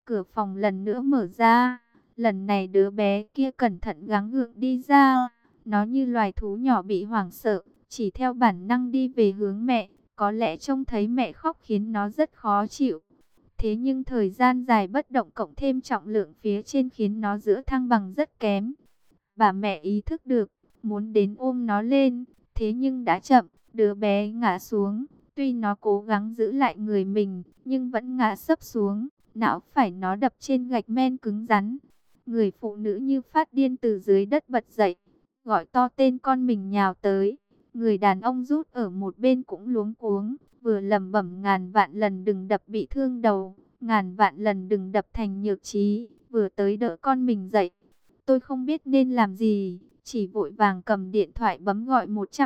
cửa phòng lần nữa mở ra. Lần này đứa bé kia cẩn thận gắng gượng đi ra. Nó như loài thú nhỏ bị hoảng sợ, chỉ theo bản năng đi về hướng mẹ. Có lẽ trông thấy mẹ khóc khiến nó rất khó chịu. Thế nhưng thời gian dài bất động cộng thêm trọng lượng phía trên khiến nó giữ thăng bằng rất kém. Bà mẹ ý thức được, muốn đến ôm nó lên, thế nhưng đã chậm, đứa bé ngã xuống. Tuy nó cố gắng giữ lại người mình, nhưng vẫn ngã sấp xuống, não phải nó đập trên gạch men cứng rắn. Người phụ nữ như phát điên từ dưới đất bật dậy, gọi to tên con mình nhào tới. Người đàn ông rút ở một bên cũng luống cuống, vừa lẩm bẩm ngàn vạn lần đừng đập bị thương đầu, ngàn vạn lần đừng đập thành nhược trí, vừa tới đỡ con mình dậy. Tôi không biết nên làm gì, chỉ vội vàng cầm điện thoại bấm gọi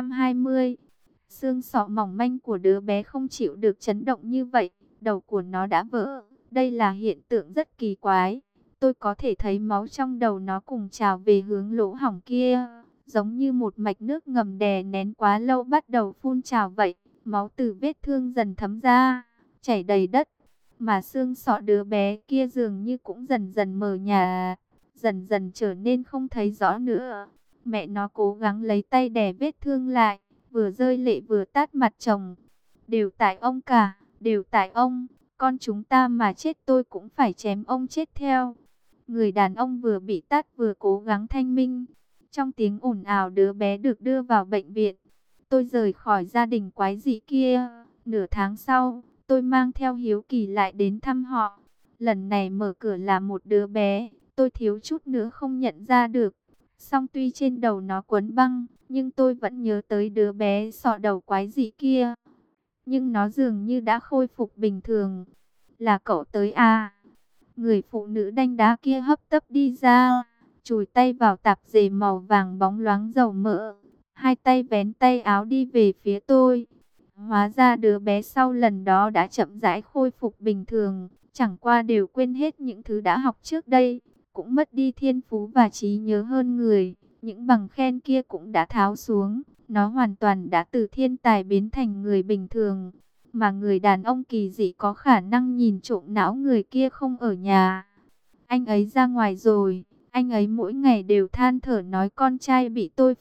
120. Xương sọ mỏng manh của đứa bé không chịu được chấn động như vậy, đầu của nó đã vỡ. Đây là hiện tượng rất kỳ quái. Tôi có thể thấy máu trong đầu nó cùng trào về hướng lỗ hổng kia, giống như một mạch nước ngầm đè nén quá lâu bắt đầu phun trào vậy. Máu từ vết thương dần thấm ra, chảy đầy đất, mà xương sọ đứa bé kia dường như cũng dần dần mờ nhạt, dần dần trở nên không thấy rõ nữa. Mẹ nó cố gắng lấy tay đè vết thương lại, vừa rơi lệ vừa tát mặt chồng. Đều tại ông cả, đều tại ông, con chúng ta mà chết tôi cũng phải chém ông chết theo. Người đàn ông vừa bị tát vừa cố gắng thanh minh. Trong tiếng ồn ào đứa bé được đưa vào bệnh viện. Tôi rời khỏi gia đình quái dị kia. Nửa tháng sau, tôi mang theo Hiếu Kỳ lại đến thăm họ. Lần này mở cửa là một đứa bé, tôi thiếu chút nữa không nhận ra được. Song tuy trên đầu nó quấn băng, nhưng tôi vẫn nhớ tới đứa bé sọ đầu quái dị kia. Nhưng nó dường như đã khôi phục bình thường. Là cậu tới à? Người phụ nữ đanh đá kia hấp tấp đi ra, chùi tay vào tạp dề màu vàng bóng loáng dầu mỡ. Hai tay vén tay áo đi về phía tôi. Hóa ra đứa bé sau lần đó đã chậm rãi khôi phục bình thường, chẳng qua đều quên hết những thứ đã học trước đây, cũng mất đi thiên phú và trí nhớ hơn người. Những bằng khen kia cũng đã tháo xuống, nó hoàn toàn đã từ thiên tài biến thành người bình thường. Mà người đàn ông kỳ dị có khả năng nhìn trộm não người kia không ở nhà. Anh ấy ra ngoài rồi, anh ấy mỗi ngày đều than thở nói con trai bị tôi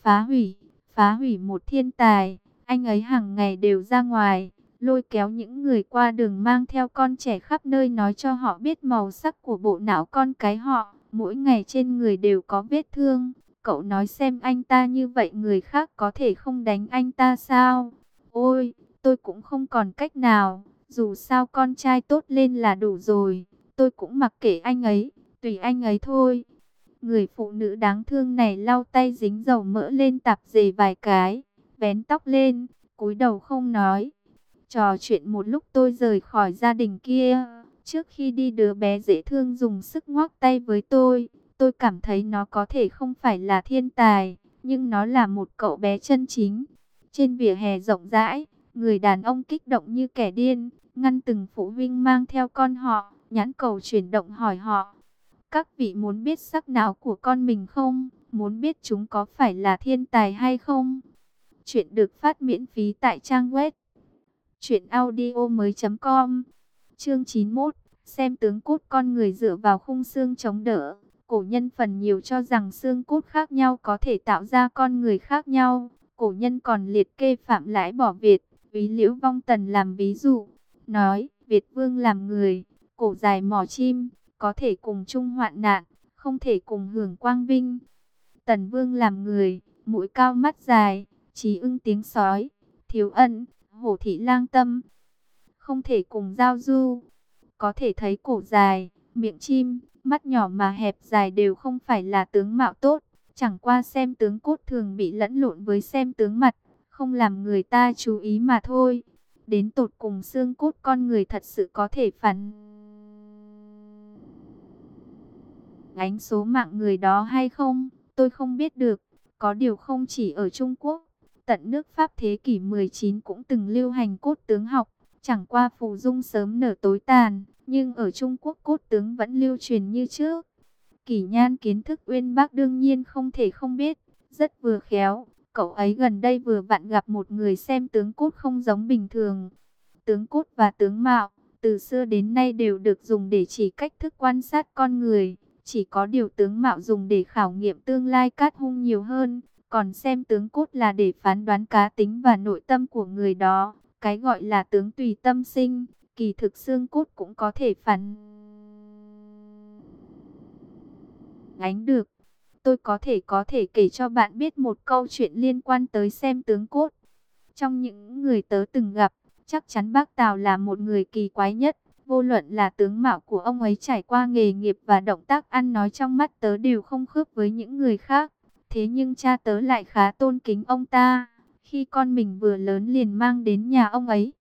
phá hủy một thiên tài. Anh ấy hàng ngày đều ra ngoài, lôi kéo những người qua đường mang theo con trẻ khắp nơi nói cho họ biết màu sắc của bộ não con cái họ. Mỗi ngày trên người đều có vết thương. Cậu nói xem anh ta như vậy người khác có thể không đánh anh ta sao? Ôi, tôi cũng không còn cách nào. Dù sao con trai tốt lên là đủ rồi. Tôi cũng mặc kệ anh ấy, tùy anh ấy thôi. Người phụ nữ đáng thương này lau tay dính dầu mỡ lên tạp dề vài cái, vén tóc lên, cúi đầu không nói. Trò chuyện một lúc tôi rời khỏi gia đình kia. Trước khi đi đứa bé dễ thương dùng sức ngoắc tay với tôi. Tôi cảm thấy nó có thể không phải là thiên tài, nhưng nó là một cậu bé chân chính. Trên vỉa hè rộng rãi, người đàn ông kích động như kẻ điên, ngăn từng phụ huynh mang theo con họ, nhãn cầu chuyển động hỏi họ. Các vị muốn biết sắc não của con mình không? Muốn biết chúng có phải là thiên tài hay không? Chuyện được phát miễn phí tại trang web truyệnaudiomoi.com. Chương 91, xem tướng cốt con người dựa vào khung xương chống đỡ. Cổ nhân phần nhiều cho rằng xương cốt khác nhau có thể tạo ra con người khác nhau. Cổ nhân còn liệt kê Phạm Lãi bỏ Việt, Úy Liễu Vong Tần làm ví dụ, nói Việt vương làm người, cổ dài mỏ chim, có thể cùng chung hoạn nạn, không thể cùng hưởng quang vinh. Tần vương làm người, mũi cao mắt dài, trí ưng tiếng sói, thiếu ân, hổ thị lang tâm, không thể cùng giao du. Có thể thấy cổ dài, miệng chim, mắt nhỏ mà hẹp dài đều không phải là tướng mạo tốt. Chẳng qua xem tướng cốt thường bị lẫn lộn với xem tướng mặt, không làm người ta chú ý mà thôi. Đến tột cùng xương cốt con người thật sự có thể phản ánh số mạng người đó hay không, tôi không biết được. Có điều không chỉ ở Trung Quốc, tận nước Pháp thế kỷ 19 cũng từng lưu hành cốt tướng học. Chẳng qua phù dung sớm nở tối tàn, nhưng ở Trung Quốc cốt tướng vẫn lưu truyền như trước. Kỷ Nhan kiến thức uyên bác đương nhiên không thể không biết, rất vừa khéo. Cậu ấy gần đây vừa vặn gặp một người xem tướng cốt không giống bình thường. Tướng cốt và tướng mạo, từ xưa đến nay đều được dùng để chỉ cách thức quan sát con người. Chỉ có điều tướng mạo dùng để khảo nghiệm tương lai cát hung nhiều hơn. Còn xem tướng cốt là để phán đoán cá tính và nội tâm của người đó. Cái gọi là tướng tùy tâm sinh, kỳ thực xương cốt cũng có thể phản ánh được. Tôi có thể kể cho bạn biết một câu chuyện liên quan tới xem tướng cốt. Trong những người tớ từng gặp, chắc chắn bác Tào là một người kỳ quái nhất. Vô luận là tướng mạo của ông ấy trải qua nghề nghiệp và động tác ăn nói trong mắt tớ đều không khớp với những người khác. Thế nhưng cha tớ lại khá tôn kính ông ta. Khi con mình vừa lớn liền mang đến nhà ông ấy.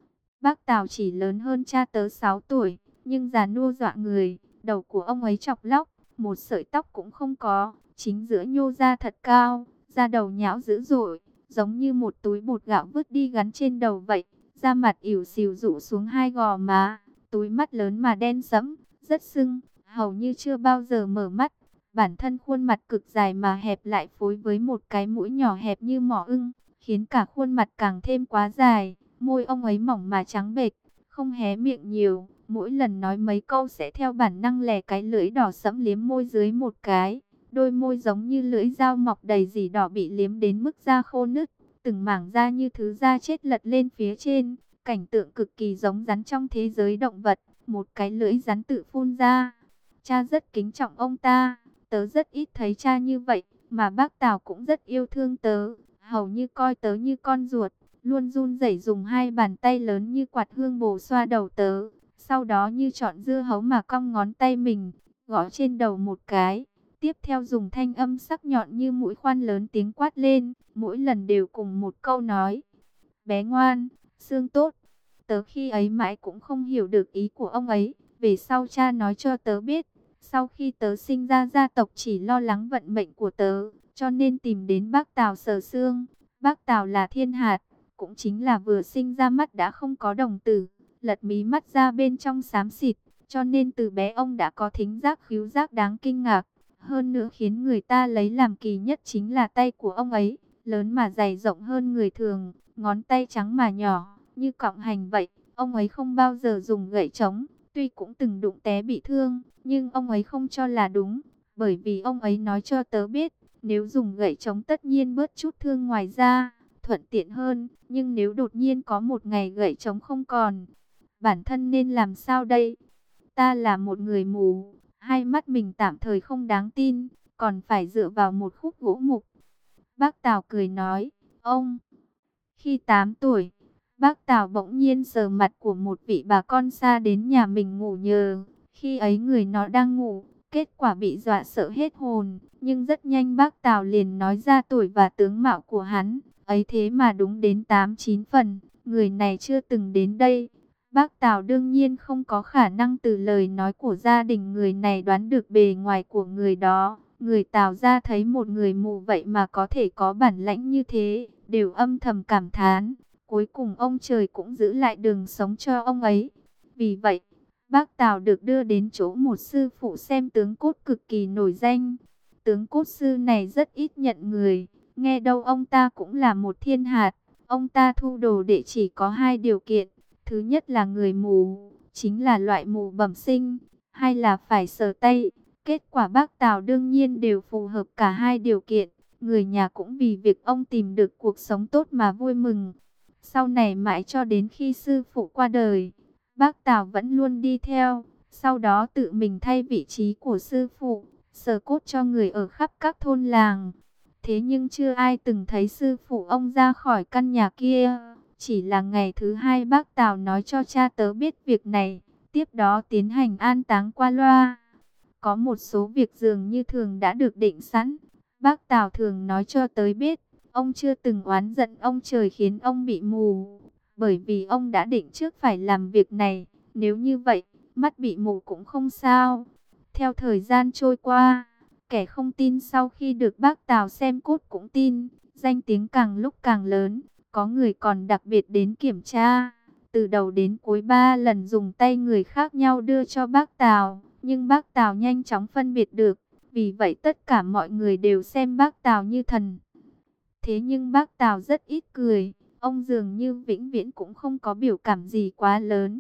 Bác Tào chỉ lớn hơn cha tớ 6 tuổi, nhưng già nua dọa người. Đầu của ông ấy chọc lóc, một sợi tóc cũng không có, chính giữa nhô ra thật cao, da đầu nhão dữ dội, giống như một túi bột gạo vứt đi gắn trên đầu vậy. Da mặt ỉu xìu rụ xuống hai gò má, túi mắt lớn mà đen sẫm, rất sưng, hầu như chưa bao giờ mở mắt. Bản thân khuôn mặt cực dài mà hẹp lại phối với một cái mũi nhỏ hẹp như mỏ ưng, khiến cả khuôn mặt càng thêm quá dài. Môi ông ấy mỏng mà trắng bệch, không hé miệng nhiều, mỗi lần nói mấy câu sẽ theo bản năng lè cái lưỡi đỏ sẫm liếm môi dưới một cái. Đôi môi giống như lưỡi dao mọc đầy rỉ đỏ bị liếm đến mức da khô nứt, từng mảng da như thứ da chết lật lên phía trên, cảnh tượng cực kỳ giống rắn trong thế giới động vật, một cái lưỡi rắn tự phun ra. Cha rất kính trọng ông ta, tớ rất ít thấy cha như vậy, mà bác Tào cũng rất yêu thương tớ, hầu như coi tớ như con ruột, luôn run rẩy dùng hai bàn tay lớn như quạt hương bồ xoa đầu tớ, sau đó như chọn dưa hấu mà cong ngón tay mình, gõ trên đầu một cái. Tiếp theo dùng thanh âm sắc nhọn như mũi khoan lớn tiếng quát lên, mỗi lần đều cùng một câu nói. Bé ngoan, xương tốt. Tớ khi ấy mãi cũng không hiểu được ý của ông ấy. Về sau cha nói cho tớ biết, sau khi tớ sinh ra gia tộc chỉ lo lắng vận mệnh của tớ, cho nên tìm đến bác Tào sờ xương. Bác Tào là thiên hạt, cũng chính là vừa sinh ra mắt đã không có đồng tử, lật mí mắt ra bên trong xám xịt, cho nên từ bé ông đã có thính giác khứu giác đáng kinh ngạc. Hơn nữa khiến người ta lấy làm kỳ nhất chính là tay của ông ấy, lớn mà dày rộng hơn người thường, ngón tay trắng mà nhỏ, như cọng hành vậy. Ông ấy không bao giờ dùng gậy trống, tuy cũng từng đụng té bị thương, nhưng ông ấy không cho là đúng, bởi vì ông ấy nói cho tớ biết, nếu dùng gậy trống tất nhiên bớt chút thương ngoài da, thuận tiện hơn, nhưng nếu đột nhiên có một ngày gậy trống không còn, bản thân nên làm sao đây? Ta là một người mù, hai mắt mình tạm thời không đáng tin, còn phải dựa vào một khúc gỗ mục. Bác Tào cười nói, ông, khi 8 tuổi, bác Tào bỗng nhiên sờ mặt của một vị bà con xa đến nhà mình ngủ nhờ. Khi ấy người nó đang ngủ, kết quả bị dọa sợ hết hồn. Nhưng rất nhanh bác Tào liền nói ra tuổi và tướng mạo của hắn. Ấy thế mà đúng đến 8-9 phần, người này chưa từng đến đây. Bác Tào đương nhiên không có khả năng từ lời nói của gia đình người này đoán được bề ngoài của người đó. Người Tào ra thấy một người mù vậy mà có thể có bản lãnh như thế, đều âm thầm cảm thán. Cuối cùng ông trời cũng giữ lại đường sống cho ông ấy. Vì vậy, bác Tào được đưa đến chỗ một sư phụ xem tướng cốt cực kỳ nổi danh. Tướng cốt sư này rất ít nhận người, nghe đâu ông ta cũng là một thiên hạt. Ông ta thu đồ đệ chỉ có hai điều kiện. Thứ nhất là người mù, chính là loại mù bẩm sinh, hay là phải sờ tay. Kết quả bác Tào đương nhiên đều phù hợp cả hai điều kiện. Người nhà cũng vì việc ông tìm được cuộc sống tốt mà vui mừng. Sau này mãi cho đến khi sư phụ qua đời, bác Tào vẫn luôn đi theo. Sau đó tự mình thay vị trí của sư phụ, sờ cốt cho người ở khắp các thôn làng. Thế nhưng chưa ai từng thấy sư phụ ông ra khỏi căn nhà kia. Chỉ là ngày thứ hai bác Tào nói cho cha tớ biết việc này, tiếp đó tiến hành an táng qua loa. Có một số việc dường như thường đã được định sẵn. Bác Tào thường nói cho tớ biết, ông chưa từng oán giận ông trời khiến ông bị mù, bởi vì ông đã định trước phải làm việc này. Nếu như vậy, mắt bị mù cũng không sao. Theo thời gian trôi qua, kẻ không tin sau khi được bác Tào xem cốt cũng tin, danh tiếng càng lúc càng lớn. Có người còn đặc biệt đến kiểm tra, từ đầu đến cuối 3 lần dùng tay người khác nhau đưa cho bác Tào, nhưng bác Tào nhanh chóng phân biệt được, vì vậy tất cả mọi người đều xem bác Tào như thần. Thế nhưng bác Tào rất ít cười, ông dường như vĩnh viễn cũng không có biểu cảm gì quá lớn,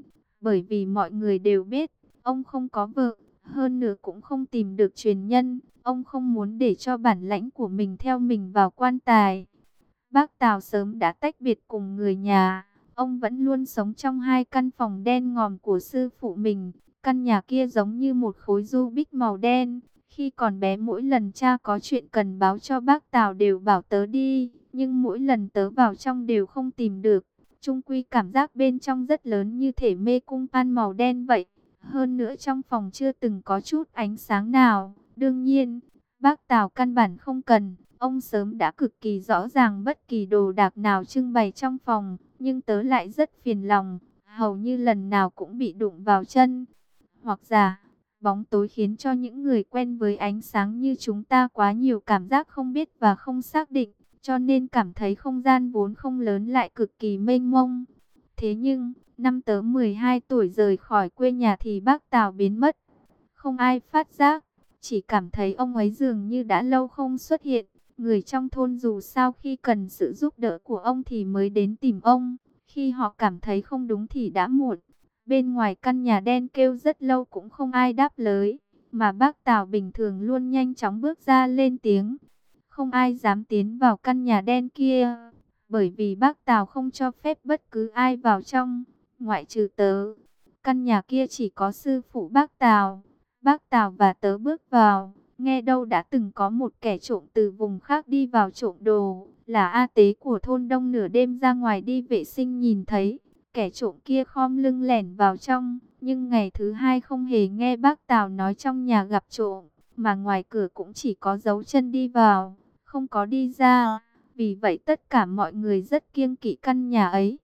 Bởi vì mọi người đều biết, ông không có vợ, hơn nữa cũng không tìm được truyền nhân. Ông không muốn để cho bản lãnh của mình theo mình vào quan tài. Bác Tào sớm đã tách biệt cùng người nhà. Ông vẫn luôn sống trong hai căn phòng đen ngòm của sư phụ mình. Căn nhà kia giống như một khối du bích màu đen. Khi còn bé mỗi lần cha có chuyện cần báo cho bác Tào đều bảo tớ đi. Nhưng mỗi lần tớ vào trong đều không tìm được. Chung quy cảm giác bên trong rất lớn như thể mê cung pan màu đen vậy. Hơn nữa trong phòng chưa từng có chút ánh sáng nào. Đương nhiên, bác Tào căn bản không cần. Ông sớm đã cực kỳ rõ ràng bất kỳ đồ đạc nào trưng bày trong phòng. Nhưng tớ lại rất phiền lòng. Hầu như lần nào cũng bị đụng vào chân. Hoặc giả, bóng tối khiến cho những người quen với ánh sáng như chúng ta quá nhiều cảm giác không biết và không xác định. Cho nên cảm thấy không gian vốn không lớn lại cực kỳ mênh mông. Thế nhưng, năm tớ 12 tuổi rời khỏi quê nhà thì bác Tào biến mất. Không ai phát giác, chỉ cảm thấy ông ấy dường như đã lâu không xuất hiện. Người trong thôn dù sao khi cần sự giúp đỡ của ông thì mới đến tìm ông. Khi họ cảm thấy không đúng thì đã muộn. Bên ngoài căn nhà đen kêu rất lâu cũng không ai đáp lời. Mà bác Tào bình thường luôn nhanh chóng bước ra lên tiếng. Không ai dám tiến vào căn nhà đen kia. Bởi vì bác Tào không cho phép bất cứ ai vào trong, ngoại trừ tớ. Căn nhà kia chỉ có sư phụ bác Tào. Bác Tào và tớ bước vào. Nghe đâu đã từng có một kẻ trộm từ vùng khác đi vào trộm đồ. Là A Tế của thôn Đông nửa đêm ra ngoài đi vệ sinh nhìn thấy. Kẻ trộm kia khom lưng lẻn vào trong. Nhưng ngày thứ hai không hề nghe bác Tào nói trong nhà gặp trộm. Mà ngoài cửa cũng chỉ có dấu chân đi vào, không có đi ra. Vì vậy tất cả mọi người rất kiêng kỵ căn nhà ấy.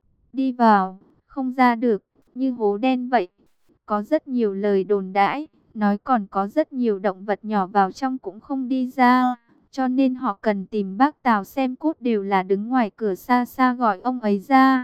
Đi vào, không ra được, như hố đen vậy. Có rất nhiều lời đồn đãi, nói còn có rất nhiều động vật nhỏ vào trong cũng không đi ra. Cho nên họ cần tìm bác Tào xem cốt đều là đứng ngoài cửa xa xa gọi ông ấy ra.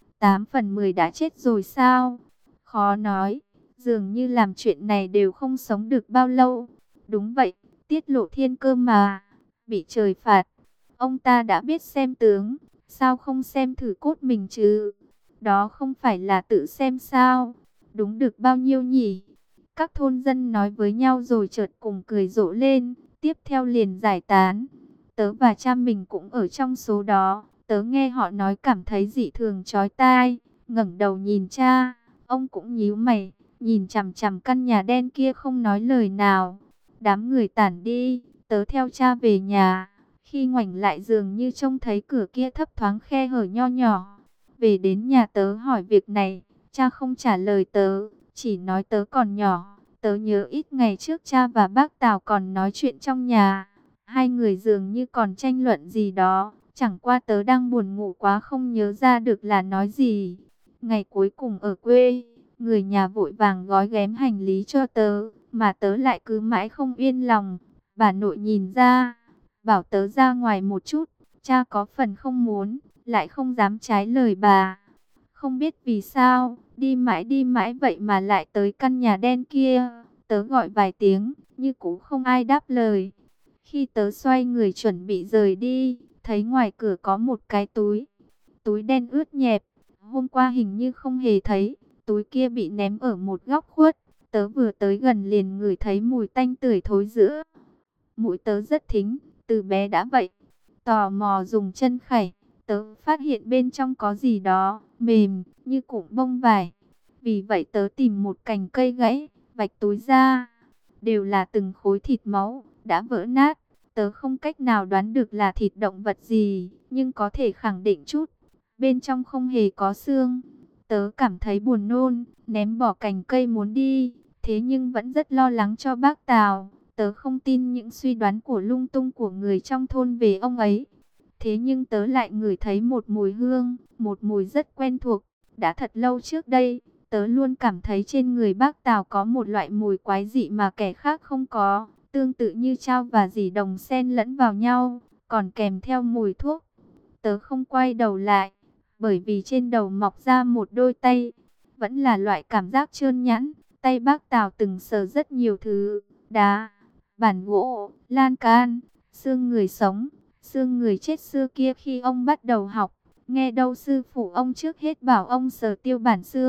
8 phần 10 đã chết rồi sao? Khó nói, dường như làm chuyện này đều không sống được bao lâu. Đúng vậy, tiết lộ thiên cơ mà, bị trời phạt. Ông ta đã biết xem tướng, sao không xem thử cốt mình chứ? Đó không phải là tự xem sao? Đúng được bao nhiêu nhỉ? Các thôn dân nói với nhau rồi chợt cùng cười rộ lên, tiếp theo liền giải tán. Tớ và cha mình cũng ở trong số đó. Tớ nghe họ nói cảm thấy dị thường chói tai, ngẩng đầu nhìn cha, ông cũng nhíu mày, nhìn chằm chằm căn nhà đen kia không nói lời nào. Đám người tản đi, tớ theo cha về nhà. Khi ngoảnh lại dường như trông thấy cửa kia thấp thoáng khe hở nho nhỏ. Về đến nhà tớ hỏi việc này, cha không trả lời tớ, chỉ nói tớ còn nhỏ. Tớ nhớ ít ngày trước cha và bác Tào còn nói chuyện trong nhà. Hai người dường như còn tranh luận gì đó. Chẳng qua tớ đang buồn ngủ quá không nhớ ra được là nói gì. Ngày cuối cùng ở quê, người nhà vội vàng gói ghém hành lý cho tớ, mà tớ lại cứ mãi không yên lòng. Bà nội nhìn ra, bảo tớ ra ngoài một chút. Cha có phần không muốn, lại không dám trái lời bà. Không biết vì sao, đi mãi vậy mà lại tới căn nhà đen kia. Tớ gọi vài tiếng, nhưng cũng không ai đáp lời. Khi tớ xoay người chuẩn bị rời đi, thấy ngoài cửa có một cái túi. Túi đen ướt nhẹp, hôm qua hình như không hề thấy. Túi kia bị ném ở một góc khuất. Tớ vừa tới gần liền ngửi thấy mùi tanh tưởi thối rữa. Mũi tớ rất thính, từ bé đã vậy. Tò mò dùng chân khẩy, tớ phát hiện bên trong có gì đó, mềm, như cụm bông vải. Vì vậy tớ tìm một cành cây gãy, vạch túi ra. Đều là từng khối thịt máu, đã vỡ nát. Tớ không cách nào đoán được là thịt động vật gì, nhưng có thể khẳng định chút. Bên trong không hề có xương. Tớ cảm thấy buồn nôn, ném bỏ cành cây muốn đi. Thế nhưng vẫn rất lo lắng cho bác Tào. Tớ không tin những suy đoán của lung tung của người trong thôn về ông ấy. Thế nhưng tớ lại ngửi thấy một mùi hương, một mùi rất quen thuộc. Đã thật lâu trước đây, tớ luôn cảm thấy trên người bác Tào có một loại mùi quái dị mà kẻ khác không có. Tương tự như trao và dì đồng xen lẫn vào nhau, còn kèm theo mùi thuốc. Tớ không quay đầu lại, bởi vì trên đầu mọc ra một đôi tay. Vẫn là loại cảm giác trơn nhẵn. Tay bác Tào từng sờ rất nhiều thứ, đá, bản gỗ, lan can, xương người sống, xương người chết xưa kia khi ông bắt đầu học. Nghe đâu sư phụ ông trước hết bảo ông sờ tiêu bản xương,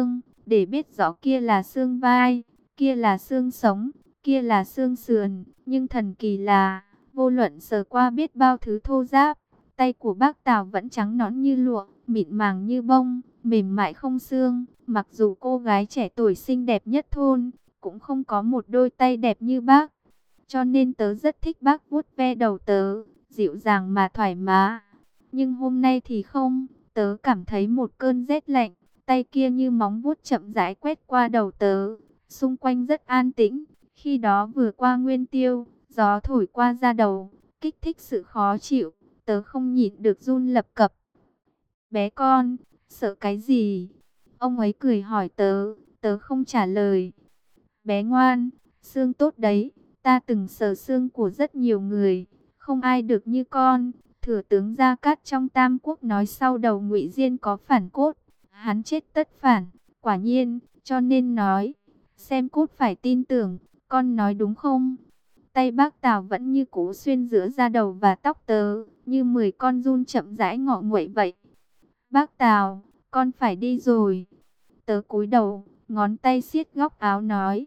để biết rõ kia là xương vai, kia là xương sống, kia là xương sườn. Nhưng thần kỳ là, vô luận sờ qua biết bao thứ thô ráp, tay của bác Tào vẫn trắng nõn như lụa, mịn màng như bông, mềm mại không xương. Mặc dù cô gái trẻ tuổi xinh đẹp nhất thôn, cũng không có một đôi tay đẹp như bác. Cho nên tớ rất thích bác vuốt ve đầu tớ, dịu dàng mà thoải mái. Nhưng hôm nay thì không, tớ cảm thấy một cơn rét lạnh, tay kia như móng vuốt chậm rãi quét qua đầu tớ. Xung quanh rất an tĩnh, khi đó vừa qua nguyên tiêu, gió thổi qua da đầu, kích thích sự khó chịu, tớ không nhịn được run lập cập. Bé con, sợ cái gì? Ông ấy cười hỏi tớ, tớ không trả lời. Bé ngoan, xương tốt đấy, ta từng sờ xương của rất nhiều người, không ai được như con. Thừa tướng Gia Cát trong Tam Quốc nói sau đầu Ngụy Diên có phản cốt, hắn chết tất phản, quả nhiên, cho nên nói, xem cốt phải tin tưởng, con nói đúng không? Tay bác Tào vẫn như cũ xuyên giữa da đầu và tóc tớ, như 10 con giun chậm rãi ngọ nguậy vậy. Bác Tào, con phải đi rồi. Tớ cúi đầu, ngón tay siết góc áo nói.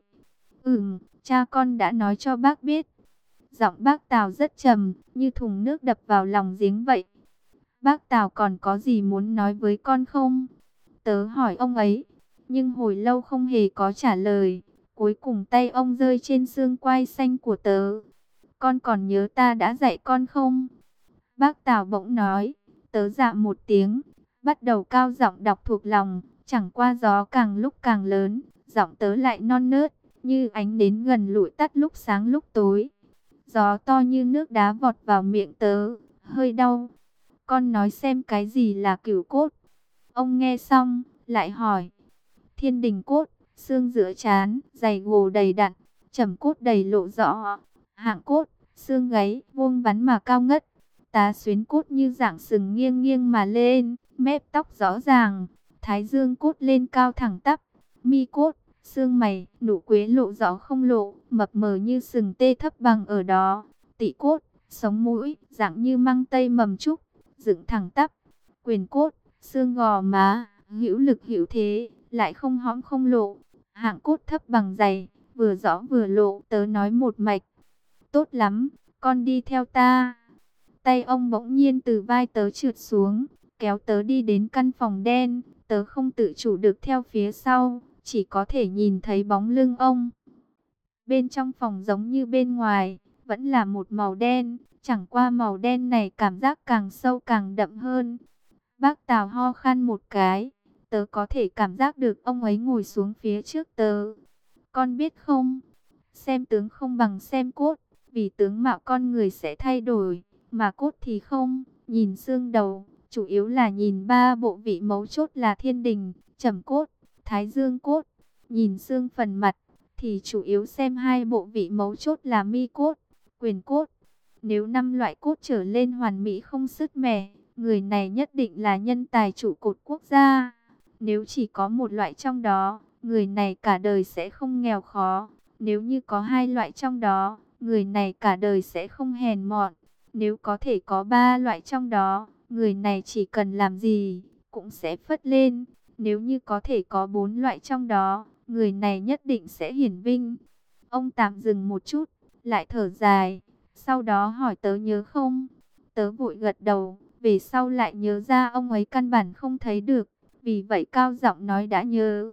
Cha con đã nói cho bác biết. Giọng bác Tào rất trầm, như thùng nước đập vào lòng giếng vậy. Bác Tào còn có gì muốn nói với con không? Tớ hỏi ông ấy, nhưng hồi lâu không hề có trả lời. Cuối cùng tay ông rơi trên xương quai xanh của tớ. Con còn nhớ ta đã dạy con không? Bác Tào bỗng nói. Tớ dạ một tiếng, bắt đầu cao giọng đọc thuộc lòng. Chẳng qua gió càng lúc càng lớn, giọng tớ lại non nớt, như ánh nến gần lụi tắt lúc sáng lúc tối. Gió to như nước đá vọt vào miệng tớ, hơi đau. Con nói xem cái gì là cửu cốt. Ông nghe xong, lại hỏi. Thiên đình cốt, xương giữa trán, dày gồ đầy đặn, trầm cốt đầy lộ rõ. Hạng cốt, xương gáy, vuông vắn mà cao ngất. Tá xuyến cốt như dạng sừng nghiêng nghiêng mà lên, mép tóc rõ ràng. Thái dương cốt lên cao thẳng tắp. Mi cốt, xương mày, nụ quế lộ rõ không lộ, mập mờ như sừng tê thấp bằng ở đó. Tỵ cốt, sống mũi, dạng như măng tây mầm trúc, dựng thẳng tắp. Quyền cốt, xương gò má, hữu lực hữu thế, lại không hõm không lộ. Hạng cốt thấp bằng dày, vừa rõ vừa lộ. Tớ nói một mạch. Tốt lắm, con đi theo ta. Tay ông bỗng nhiên từ vai tớ trượt xuống, kéo tớ đi đến căn phòng đen. Tớ không tự chủ được theo phía sau, chỉ có thể nhìn thấy bóng lưng ông. Bên trong phòng giống như bên ngoài, vẫn là một màu đen, chẳng qua màu đen này cảm giác càng sâu càng đậm hơn. Bác Tào ho khan một cái, tớ có thể cảm giác được ông ấy ngồi xuống phía trước tớ. Con biết không, xem tướng không bằng xem cốt, vì tướng mạo con người sẽ thay đổi, mà cốt thì không. Nhìn xương đầu, chủ yếu là nhìn ba bộ vị mấu chốt là thiên đình, trầm cốt, thái dương cốt. Nhìn xương phần mặt, thì chủ yếu xem hai bộ vị mấu chốt là mi cốt, quyền cốt. Nếu 5 loại cốt trở lên hoàn mỹ không sứt mẻ, người này nhất định là nhân tài trụ cột quốc gia. Nếu chỉ có một loại trong đó, người này cả đời sẽ không nghèo khó. Nếu như có 2 loại trong đó, người này cả đời sẽ không hèn mọn. Nếu có thể có 3 loại trong đó, người này chỉ cần làm gì, cũng sẽ phất lên. Nếu như có thể có 4 loại trong đó, người này nhất định sẽ hiển vinh. Ông tạm dừng một chút, lại thở dài. Sau đó hỏi tớ nhớ không? Tớ vội gật đầu, về sau lại nhớ ra ông ấy căn bản không thấy được. Vì vậy cao giọng nói đã nhớ.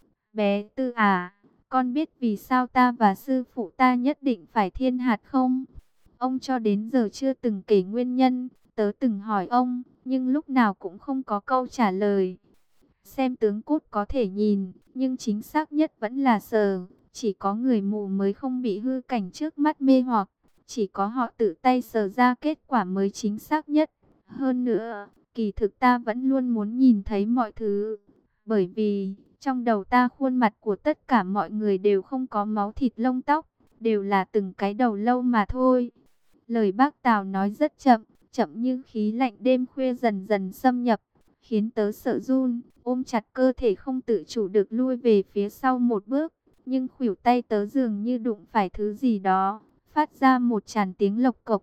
Bé Tư à, con biết vì sao ta và sư phụ ta nhất định phải thiên hạt không? Ông cho đến giờ chưa từng kể nguyên nhân. Tớ từng hỏi ông, nhưng lúc nào cũng không có câu trả lời. Xem tướng cốt có thể nhìn, nhưng chính xác nhất vẫn là sờ. Chỉ có người mù mới không bị hư cảnh trước mắt mê hoặc. Chỉ có họ tự tay sờ ra kết quả mới chính xác nhất. Hơn nữa, kỳ thực ta vẫn luôn muốn nhìn thấy mọi thứ. Bởi vì, trong đầu ta khuôn mặt của tất cả mọi người đều không có máu thịt lông tóc. Đều là từng cái đầu lâu mà thôi. Lời bác Tào nói rất chậm, chậm như khí lạnh đêm khuya dần dần xâm nhập. Khiến tớ sợ run, ôm chặt cơ thể không tự chủ được lui về phía sau một bước. Nhưng khuỷu tay tớ dường như đụng phải thứ gì đó, phát ra một tràng tiếng lộc cộc.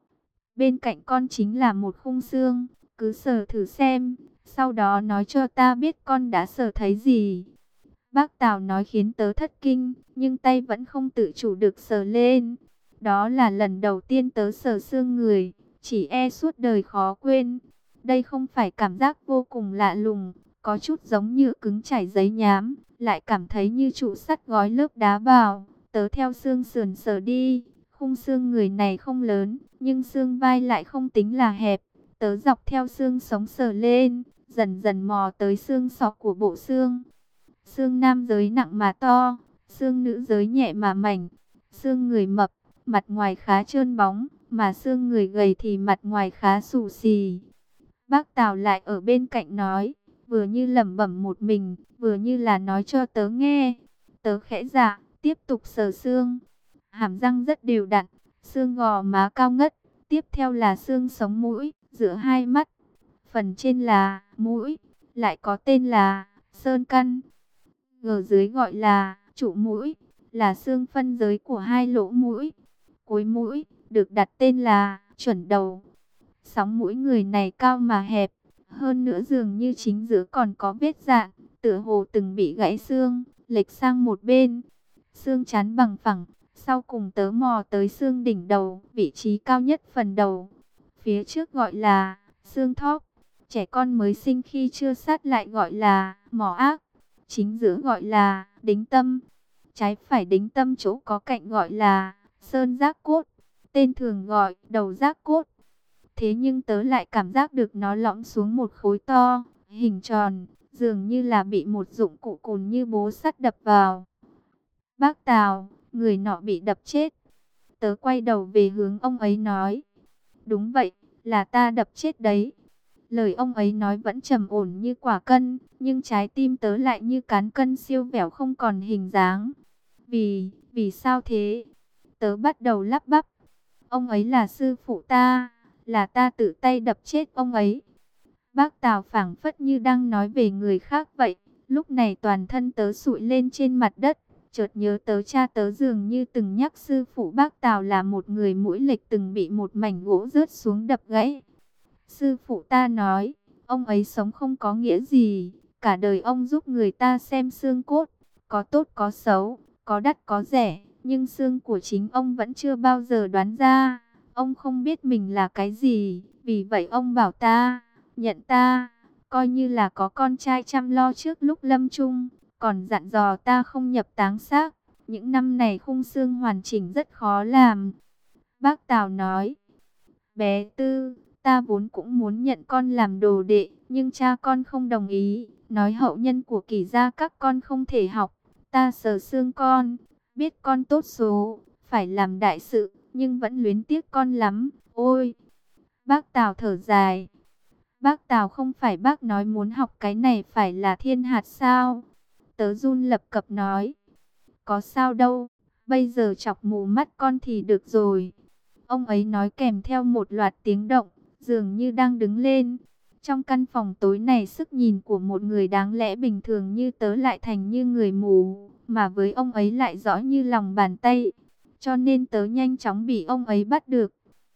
Bên cạnh con chính là một khung xương, cứ sờ thử xem, sau đó nói cho ta biết con đã sờ thấy gì. Bác Tào nói khiến tớ thất kinh, nhưng tay vẫn không tự chủ được sờ lên. Đó là lần đầu tiên tớ sờ xương người, chỉ e suốt đời khó quên. Đây không phải cảm giác vô cùng lạ lùng, có chút giống như cứng chảy giấy nhám, lại cảm thấy như trụ sắt gói lớp đá vào. Tớ theo xương sườn sờ đi, khung xương người này không lớn, nhưng xương vai lại không tính là hẹp. Tớ dọc theo xương sống sờ lên, dần dần mò tới xương sọ của bộ xương. Xương nam giới nặng mà to, xương nữ giới nhẹ mà mảnh. Xương người mập, mặt ngoài khá trơn bóng, mà xương người gầy thì mặt ngoài khá xù xì. Bác Tào lại ở bên cạnh nói, vừa như lẩm bẩm một mình, vừa như là nói cho tớ nghe. Tớ khẽ dạ, tiếp tục sờ xương. Hàm răng rất đều đặn, xương gò má cao ngất, tiếp theo là xương sống mũi, giữa hai mắt. Phần trên là mũi, lại có tên là sơn căn. Ở dưới gọi là trụ mũi, là xương phân giới của hai lỗ mũi. Cuối mũi được đặt tên là chuẩn đầu. Sóng mũi người này cao mà hẹp, hơn nữa dường như chính giữa còn có vết dạn, tựa hồ từng bị gãy xương, lệch sang một bên. Xương chán bằng phẳng, sau cùng tớ mò tới xương đỉnh đầu, vị trí cao nhất phần đầu. Phía trước gọi là xương thóp, trẻ con mới sinh khi chưa sát lại gọi là mỏ ác. Chính giữa gọi là đính tâm, trái phải đính tâm chỗ có cạnh gọi là sơn giác cốt, tên thường gọi đầu giác cốt. Thế nhưng tớ lại cảm giác được nó lõm xuống một khối to, hình tròn, dường như là bị một dụng cụ cùn như búa sắt đập vào. Bác Tào, người nọ bị đập chết. Tớ quay đầu về hướng ông ấy nói, đúng vậy, là ta đập chết đấy. Lời ông ấy nói vẫn trầm ổn như quả cân, nhưng trái tim tớ lại như cán cân siêu vẹo không còn hình dáng. Vì sao thế? Tớ bắt đầu lắp bắp. Ông ấy là sư phụ ta, là ta tự tay đập chết ông ấy. Bác Tào phảng phất như đang nói về người khác vậy. Lúc này toàn thân tớ sụi lên trên mặt đất, chợt nhớ tới cha tớ dường như từng nhắc sư phụ bác Tào là một người mũi lệch từng bị một mảnh gỗ rớt xuống đập gãy. Sư phụ ta nói, ông ấy sống không có nghĩa gì, cả đời ông giúp người ta xem xương cốt, có tốt có xấu, có đắt có rẻ, nhưng xương của chính ông vẫn chưa bao giờ đoán ra. Ông không biết mình là cái gì, vì vậy ông bảo ta, nhận ta, coi như là có con trai chăm lo trước lúc lâm chung, còn dặn dò ta không nhập táng xác. Những năm này khung xương hoàn chỉnh rất khó làm. Bác Tào nói, bé Tư, ta vốn cũng muốn nhận con làm đồ đệ, nhưng cha con không đồng ý, nói hậu nhân của Kỷ gia các con không thể học. Ta sờ xương con, biết con tốt số, phải làm đại sự, nhưng vẫn luyến tiếc con lắm. Ôi, bác Tào thở dài. Bác Tào, không phải bác nói muốn học cái này phải là thiên hạt sao? Tớ run lập cập nói, có sao đâu, bây giờ chọc mù mắt con thì được rồi. Ông ấy nói kèm theo một loạt tiếng động, dường như đang đứng lên. Trong căn phòng tối này, sức nhìn của một người đáng lẽ bình thường như tớ lại thành như người mù, mà với ông ấy lại rõ như lòng bàn tay. Cho nên tớ nhanh chóng bị ông ấy bắt được.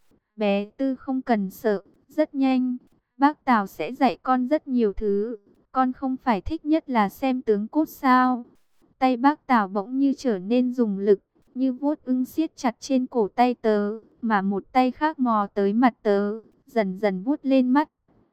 Bé Tư không cần sợ, rất nhanh. Bác Tào sẽ dạy con rất nhiều thứ. Con không phải thích nhất là xem tướng cốt sao? Tay bác Tào bỗng như trở nên dùng lực, như vuốt ưng siết chặt trên cổ tay tớ, mà một tay khác mò tới mặt tớ, dần dần vuốt lên mắt.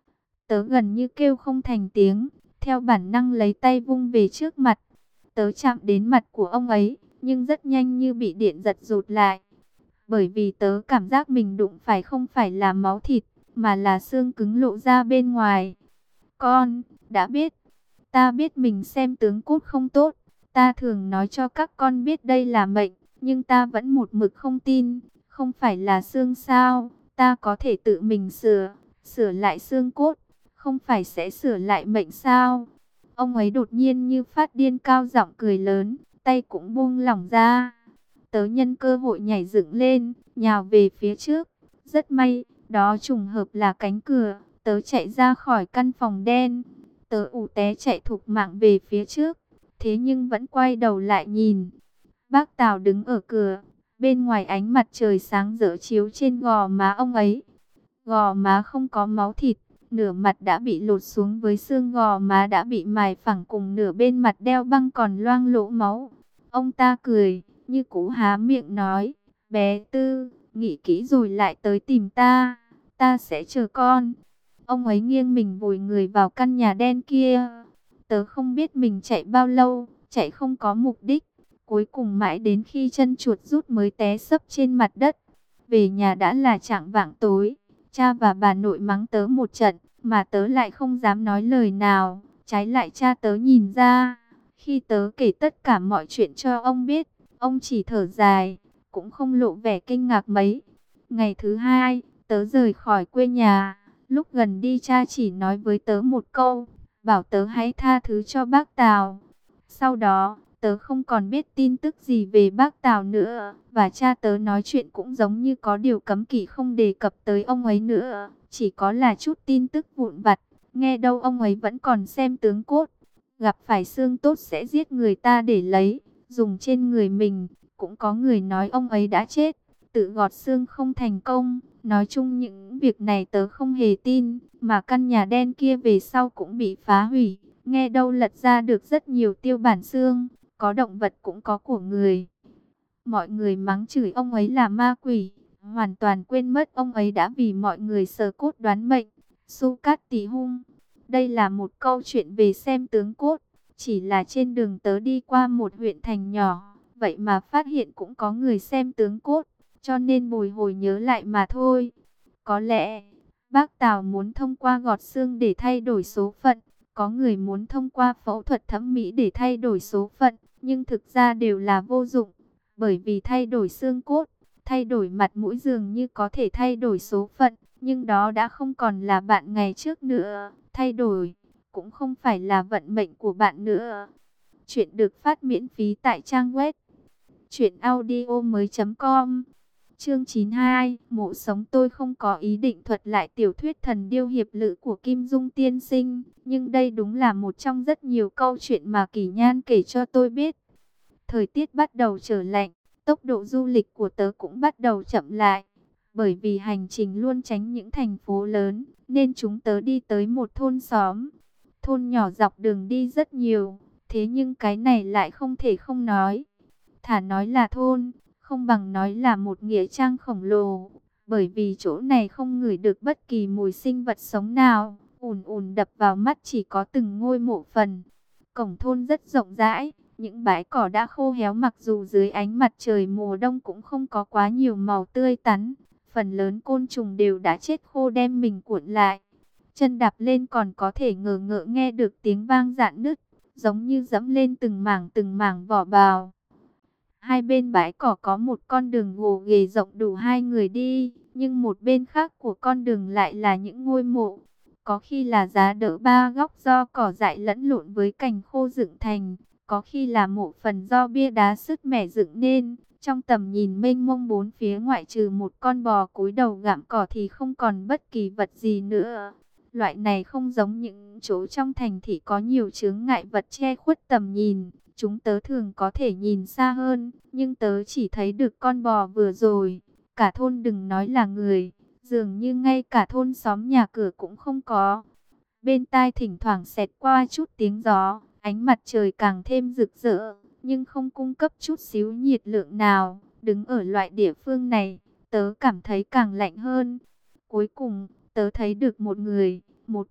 Tớ gần như kêu không thành tiếng, theo bản năng lấy tay vung về trước mặt. Tớ chạm đến mặt của ông ấy, nhưng rất nhanh như bị điện giật rụt lại. Bởi vì tớ cảm giác mình đụng phải không phải là máu thịt, mà là xương cứng lộ ra bên ngoài. Con, đã biết, ta biết mình xem tướng cốt không tốt. Ta thường nói cho các con biết đây là mệnh, nhưng ta vẫn một mực không tin. Không phải là xương sao, ta có thể tự mình sửa lại xương cốt, không phải sẽ sửa lại mệnh sao? Ông ấy đột nhiên như phát điên cao giọng cười lớn, tay cũng buông lỏng ra. Tớ nhân cơ hội nhảy dựng lên, nhào về phía trước. Rất may, đó trùng hợp là cánh cửa, tớ chạy ra khỏi căn phòng đen. Tớ ù té chạy thục mạng về phía trước, thế nhưng vẫn quay đầu lại nhìn. Bác Tào đứng ở cửa, bên ngoài ánh mặt trời sáng rỡ chiếu trên gò má ông ấy. Gò má không có máu thịt, nửa mặt đã bị lột xuống với xương gò má đã bị mài phẳng cùng nửa bên mặt đeo băng còn loang lỗ máu. Ông ta cười, như cũ há miệng nói, bé Tư, nghĩ kỹ rồi lại tới tìm ta sẽ chờ con. Ông ấy nghiêng mình vùi người vào căn nhà đen kia. Tớ không biết mình chạy bao lâu, chạy không có mục đích. Cuối cùng mãi đến khi chân chuột rút mới té xấp trên mặt đất. Về nhà đã là chạng vạng tối. Cha và bà nội mắng tớ một trận, mà tớ lại không dám nói lời nào. Trái lại cha tớ nhìn ra. Khi tớ kể tất cả mọi chuyện cho ông biết, ông chỉ thở dài, cũng không lộ vẻ kinh ngạc mấy. Ngày thứ hai, tớ rời khỏi quê nhà. Lúc gần đi cha chỉ nói với tớ một câu, bảo tớ hãy tha thứ cho bác Tào. Sau đó, tớ không còn biết tin tức gì về bác Tào nữa. Và cha tớ nói chuyện cũng giống như có điều cấm kỵ không đề cập tới ông ấy nữa. Chỉ có là chút tin tức vụn vặt. Nghe đâu ông ấy vẫn còn xem tướng cốt. Gặp phải xương tốt sẽ giết người ta để lấy, dùng trên người mình. Cũng có người nói ông ấy đã chết, tự gọt xương không thành công. Nói chung những việc này tớ không hề tin. Mà căn nhà đen kia về sau cũng bị phá hủy. Nghe đâu lật ra được rất nhiều tiêu bản xương. Có động vật cũng có của người. Mọi người mắng chửi ông ấy là ma quỷ. Hoàn toàn quên mất ông ấy đã vì mọi người sờ cốt đoán mệnh. Su Cát Tì Hung. Đây là một câu chuyện về xem tướng cốt. Chỉ là trên đường tớ đi qua một huyện thành nhỏ. Vậy mà phát hiện cũng có người xem tướng cốt. Cho nên bồi hồi nhớ lại mà thôi. Có lẽ bác Tào muốn thông qua gọt xương để thay đổi số phận. Có người muốn thông qua phẫu thuật thẩm mỹ để thay đổi số phận. Nhưng thực ra đều là vô dụng. Bởi vì thay đổi xương cốt, thay đổi mặt mũi dường như có thể thay đổi số phận. Nhưng đó đã không còn là bạn ngày trước nữa. Thay đổi cũng không phải là vận mệnh của bạn nữa. Chuyện được phát miễn phí tại trang web truyệnaudiomoi.com. Chương 92, Mộ Sống. Tôi không có ý định thuật lại tiểu thuyết Thần Điêu Hiệp Lữ của Kim Dung tiên sinh, nhưng đây đúng là một trong rất nhiều câu chuyện mà Kỳ Nhan kể cho tôi biết. Thời tiết bắt đầu trở lạnh, tốc độ du lịch của tớ cũng bắt đầu chậm lại. Bởi vì hành trình luôn tránh những thành phố lớn, nên chúng tớ đi tới một thôn xóm. Thôn nhỏ dọc đường đi rất nhiều, thế nhưng cái này lại không thể không nói. Thà nói là thôn, không bằng nói là một nghĩa trang khổng lồ. Bởi vì chỗ này không ngửi được bất kỳ mùi sinh vật sống nào, ùn ùn đập vào mắt chỉ có từng ngôi mộ phần. Cổng thôn rất rộng rãi, những bãi cỏ đã khô héo mặc dù dưới ánh mặt trời mùa đông cũng không có quá nhiều màu tươi tắn. Phần lớn côn trùng đều đã chết khô đem mình cuộn lại. Chân đạp lên còn có thể ngờ ngợ nghe được tiếng vang rạn nứt, giống như dẫm lên từng mảng vỏ bào. Hai bên bãi cỏ có một con đường gồ ghề rộng đủ hai người đi, nhưng một bên khác của con đường lại là những ngôi mộ. Có khi là giá đỡ ba góc do cỏ dại lẫn lộn với cành khô dựng thành, có khi là mộ phần do bia đá sứt mẻ dựng nên. Trong tầm nhìn mênh mông bốn phía ngoại trừ một con bò cúi đầu gặm cỏ thì không còn bất kỳ vật gì nữa. Loại này không giống những chỗ trong thành thị có nhiều chướng ngại vật che khuất tầm nhìn. Chúng tớ thường có thể nhìn xa hơn, nhưng tớ chỉ thấy được con bò vừa rồi. Cả thôn đừng nói là người, dường như ngay cả thôn xóm nhà cửa cũng không có. Bên tai thỉnh thoảng xẹt qua chút tiếng gió, ánh mặt trời càng thêm rực rỡ, nhưng không cung cấp chút xíu nhiệt lượng nào. Đứng ở loại địa phương này, tớ cảm thấy càng lạnh hơn. Cuối cùng, tớ thấy được một người, một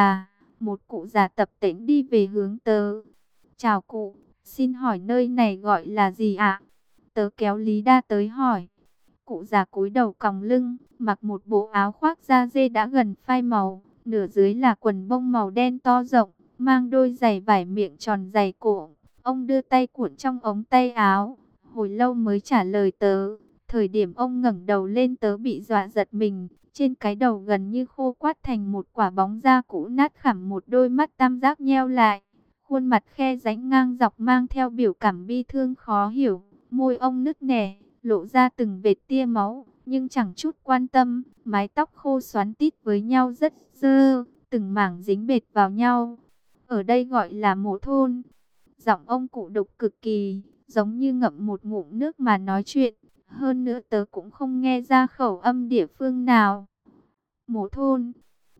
cụ già tập tễnh đi về hướng tớ. Chào cụ, xin hỏi nơi này gọi là gì ạ? Tớ kéo Lý Đa tới hỏi. Cụ già cúi đầu còng lưng, mặc một bộ áo khoác da dê đã gần phai màu, nửa dưới là quần bông màu đen to rộng, mang đôi giày vải miệng tròn dày cổ. Ông đưa tay cuộn trong ống tay áo, hồi lâu mới trả lời tớ. Thời điểm ông ngẩng đầu lên tớ bị dọa giật mình, trên cái đầu gần như khô quắt thành một quả bóng da cũ nát khảm một đôi mắt tam giác nheo lại. Khuôn mặt khe rãnh ngang dọc mang theo biểu cảm bi thương khó hiểu, môi ông nứt nẻ, lộ ra từng vệt tia máu, nhưng chẳng chút quan tâm, mái tóc khô xoắn tít với nhau rất dơ, từng mảng dính bệt vào nhau. Ở đây gọi là mộ thôn. Giọng ông cụ đục cực kỳ, giống như ngậm một ngụm nước mà nói chuyện, hơn nữa tớ cũng không nghe ra khẩu âm địa phương nào. Mộ thôn,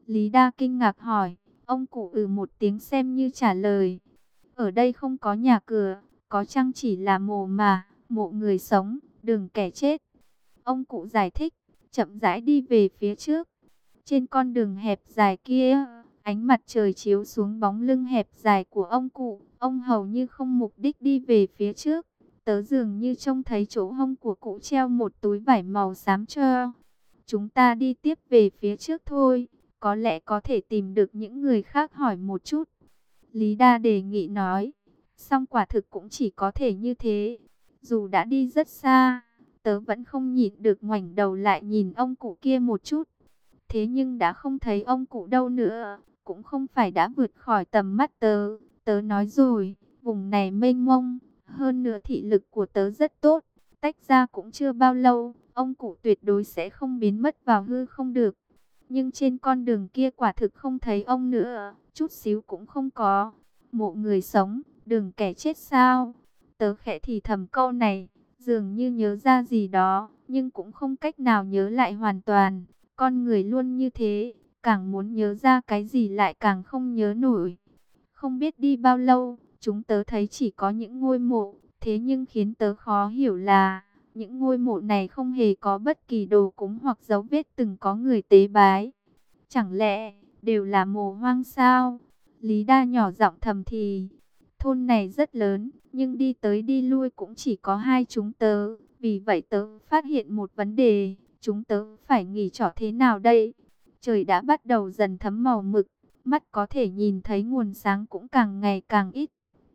Lý Đa kinh ngạc hỏi. Ông cụ một tiếng xem như trả lời. Ở đây không có nhà cửa, có chăng chỉ là mồ mà, mộ người sống, đừng kẻ chết. Ông cụ giải thích, chậm rãi đi về phía trước. Trên con đường hẹp dài kia, ánh mặt trời chiếu xuống bóng lưng hẹp dài của ông cụ. Ông hầu như không mục đích đi về phía trước. Tớ dường như trông thấy chỗ hông của cụ treo một túi vải màu xám cho. Chúng ta đi tiếp về phía trước thôi, có lẽ có thể tìm được những người khác hỏi một chút. Lý Đa đề nghị nói, song quả thực cũng chỉ có thể như thế. Dù đã đi rất xa, tớ vẫn không nhịn được ngoảnh đầu lại nhìn ông cụ kia một chút. Thế nhưng đã không thấy ông cụ đâu nữa, cũng không phải đã vượt khỏi tầm mắt tớ. Tớ nói rồi, vùng này mênh mông, hơn nữa thị lực của tớ rất tốt. Tách ra cũng chưa bao lâu, ông cụ tuyệt đối sẽ không biến mất vào hư không được. Nhưng trên con đường kia quả thực không thấy ông nữa, chút xíu cũng không có. Mộ người sống, đừng kẻ chết sao? Tớ khẽ thì thầm câu này, dường như nhớ ra gì đó, nhưng cũng không cách nào nhớ lại hoàn toàn. Con người luôn như thế, càng muốn nhớ ra cái gì lại càng không nhớ nổi. Không biết đi bao lâu, chúng tớ thấy chỉ có những ngôi mộ, thế nhưng khiến tớ khó hiểu là những ngôi mộ này không hề có bất kỳ đồ cúng hoặc dấu vết từng có người tế bái. Chẳng lẽ đều là mồ hoang sao? Lý Đa nhỏ giọng thầm thì. Thôn này rất lớn, nhưng đi tới đi lui cũng chỉ có hai chúng tớ. Vì vậy tớ phát hiện một vấn đề, chúng tớ phải nghỉ trọ thế nào đây? Trời đã bắt đầu dần thấm màu mực, mắt có thể nhìn thấy nguồn sáng cũng càng ngày càng ít.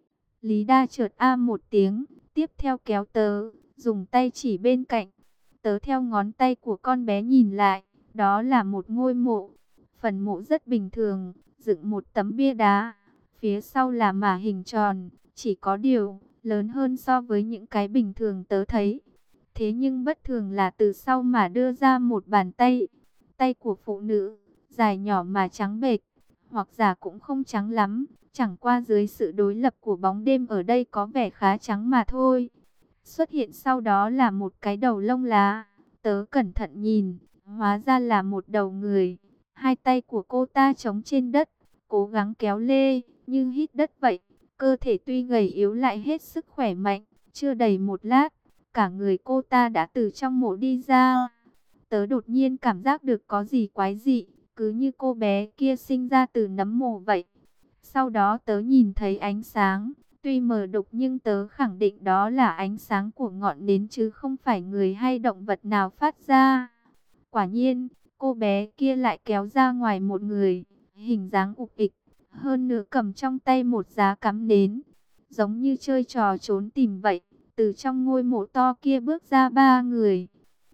Lý Đa chợt a một tiếng, tiếp theo kéo tớ, dùng tay chỉ bên cạnh. Tớ theo ngón tay của con bé nhìn lại, đó là một ngôi mộ. Phần mộ rất bình thường, dựng một tấm bia đá. Phía sau là mả hình tròn, chỉ có điều lớn hơn so với những cái bình thường tớ thấy. Thế nhưng bất thường là từ sau mà đưa ra một bàn tay. Tay của phụ nữ, dài nhỏ mà trắng bệch, hoặc giả cũng không trắng lắm. Chẳng qua dưới sự đối lập của bóng đêm ở đây có vẻ khá trắng mà thôi. Xuất hiện sau đó là một cái đầu lông lá. Tớ cẩn thận nhìn, hóa ra là một đầu người. Hai tay của cô ta chống trên đất, cố gắng kéo lê, như hít đất vậy. Cơ thể tuy gầy yếu lại hết sức khỏe mạnh. Chưa đầy một lát, cả người cô ta đã từ trong mộ đi ra. Tớ đột nhiên cảm giác được có gì quái dị, cứ như cô bé kia sinh ra từ nấm mồ vậy. Sau đó tớ nhìn thấy ánh sáng, tuy mờ đục nhưng tớ khẳng định đó là ánh sáng của ngọn nến chứ không phải người hay động vật nào phát ra. Quả nhiên, cô bé kia lại kéo ra ngoài một người, hình dáng ục ịch, hơn nữa cầm trong tay một giá cắm nến, giống như chơi trò trốn tìm vậy. Từ trong ngôi mộ to kia bước ra ba người.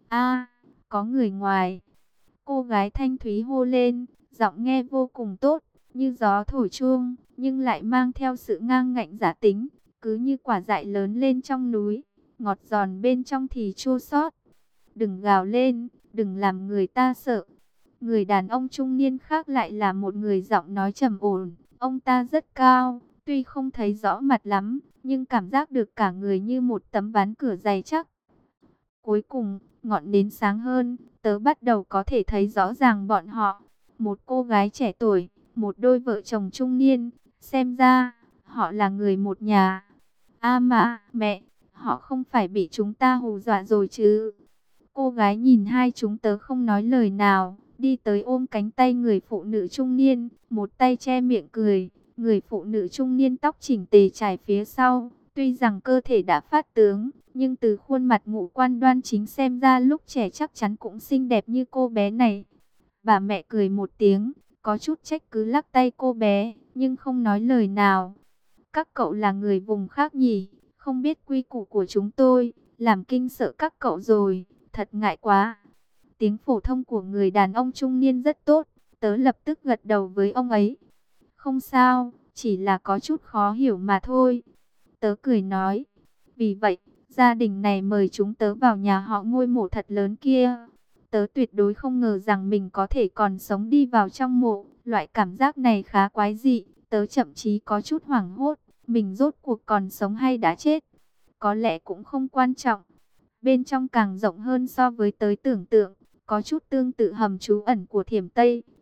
A, có người ngoài. Cô gái thanh thúy hô lên, giọng nghe vô cùng tốt, như gió thổi chuông, nhưng lại mang theo sự ngang ngạnh giả tính, cứ như quả dại lớn lên trong núi, ngọt giòn bên trong thì chua xót. Đừng gào lên, đừng làm người ta sợ. Người đàn ông trung niên khác lại là một người giọng nói trầm ổn, ông ta rất cao, tuy không thấy rõ mặt lắm, nhưng cảm giác được cả người như một tấm ván cửa dày chắc. Cuối cùng, ngọn nến sáng hơn, tớ bắt đầu có thể thấy rõ ràng bọn họ. Một cô gái trẻ tuổi, một đôi vợ chồng trung niên, xem ra, họ là người một nhà. A mà, mẹ, họ không phải bị chúng ta hù dọa rồi chứ? Cô gái nhìn hai chúng tớ không nói lời nào, đi tới ôm cánh tay người phụ nữ trung niên, một tay che miệng cười. Người phụ nữ trung niên tóc chỉnh tề trải phía sau, tuy rằng cơ thể đã phát tướng, nhưng từ khuôn mặt ngũ quan đoan chính xem ra lúc trẻ chắc chắn cũng xinh đẹp như cô bé này. Bà mẹ cười một tiếng, có chút trách cứ lắc tay cô bé, nhưng không nói lời nào. Các cậu là người vùng khác nhỉ, không biết quy củ của chúng tôi, làm kinh sợ các cậu rồi, thật ngại quá. Tiếng phổ thông của người đàn ông trung niên rất tốt, tớ lập tức gật đầu với ông ấy. Không sao, chỉ là có chút khó hiểu mà thôi. Tớ cười nói, vì vậy, gia đình này mời chúng tớ vào nhà họ ngôi mộ thật lớn kia. Tớ tuyệt đối không ngờ rằng mình có thể còn sống đi vào trong mộ. Loại cảm giác này khá quái dị. Tớ thậm chí có chút hoảng hốt. Mình rốt cuộc còn sống hay đã chết? Có lẽ cũng không quan trọng. Bên trong càng rộng hơn so với tớ tưởng tượng. Có chút tương tự hầm trú ẩn của Thiểm Tây.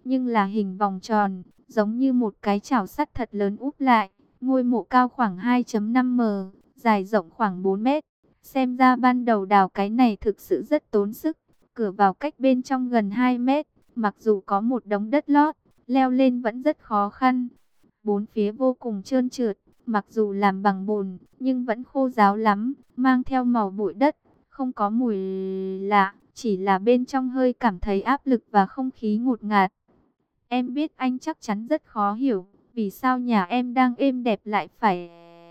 nhưng là hình vòng tròn, giống như một cái chảo sắt thật lớn úp lại. Ngôi mộ cao khoảng 2,5 m, dài rộng khoảng 4 mét. Xem ra ban đầu đào cái này thực sự rất tốn sức. Cửa vào cách bên trong gần 2 mét, mặc dù có một đống đất lót, leo lên vẫn rất khó khăn. Bốn phía vô cùng trơn trượt, mặc dù làm bằng bùn, nhưng vẫn khô ráo lắm, mang theo màu bụi đất, không có mùi lạ, chỉ là bên trong hơi cảm thấy áp lực và không khí ngột ngạt. Em biết anh chắc chắn rất khó hiểu, vì sao nhà em đang êm đẹp lại phải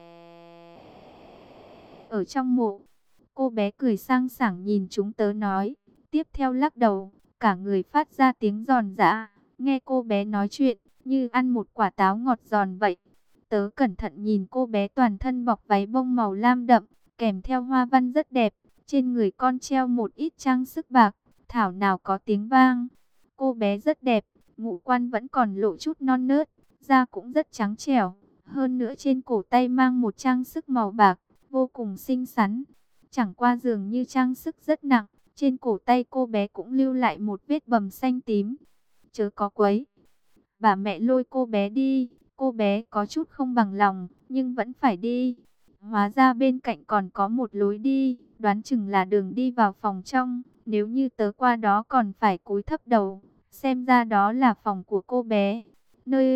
ở trong mộ. Cô bé cười sang sảng nhìn chúng tớ nói, tiếp theo lắc đầu, cả người phát ra tiếng giòn giã. Nghe cô bé nói chuyện, như ăn một quả táo ngọt giòn vậy. Tớ cẩn thận nhìn cô bé toàn thân bọc váy bông màu lam đậm, kèm theo hoa văn rất đẹp. Trên người con treo một ít trang sức bạc, thảo nào có tiếng vang. Cô bé rất đẹp, ngũ quan vẫn còn lộ chút non nớt, da cũng rất trắng trẻo. Hơn nữa trên cổ tay mang một trang sức màu bạc, vô cùng xinh xắn. Chẳng qua dường như trang sức rất nặng, trên cổ tay cô bé cũng lưu lại một vết bầm xanh tím. Chớ có quấy. Bà mẹ lôi cô bé đi, cô bé có chút không bằng lòng, nhưng vẫn phải đi. Hóa ra bên cạnh còn có một lối đi, đoán chừng là đường đi vào phòng trong. Nếu như tớ qua đó còn phải cúi thấp đầu, xem ra đó là phòng của cô bé. Nơi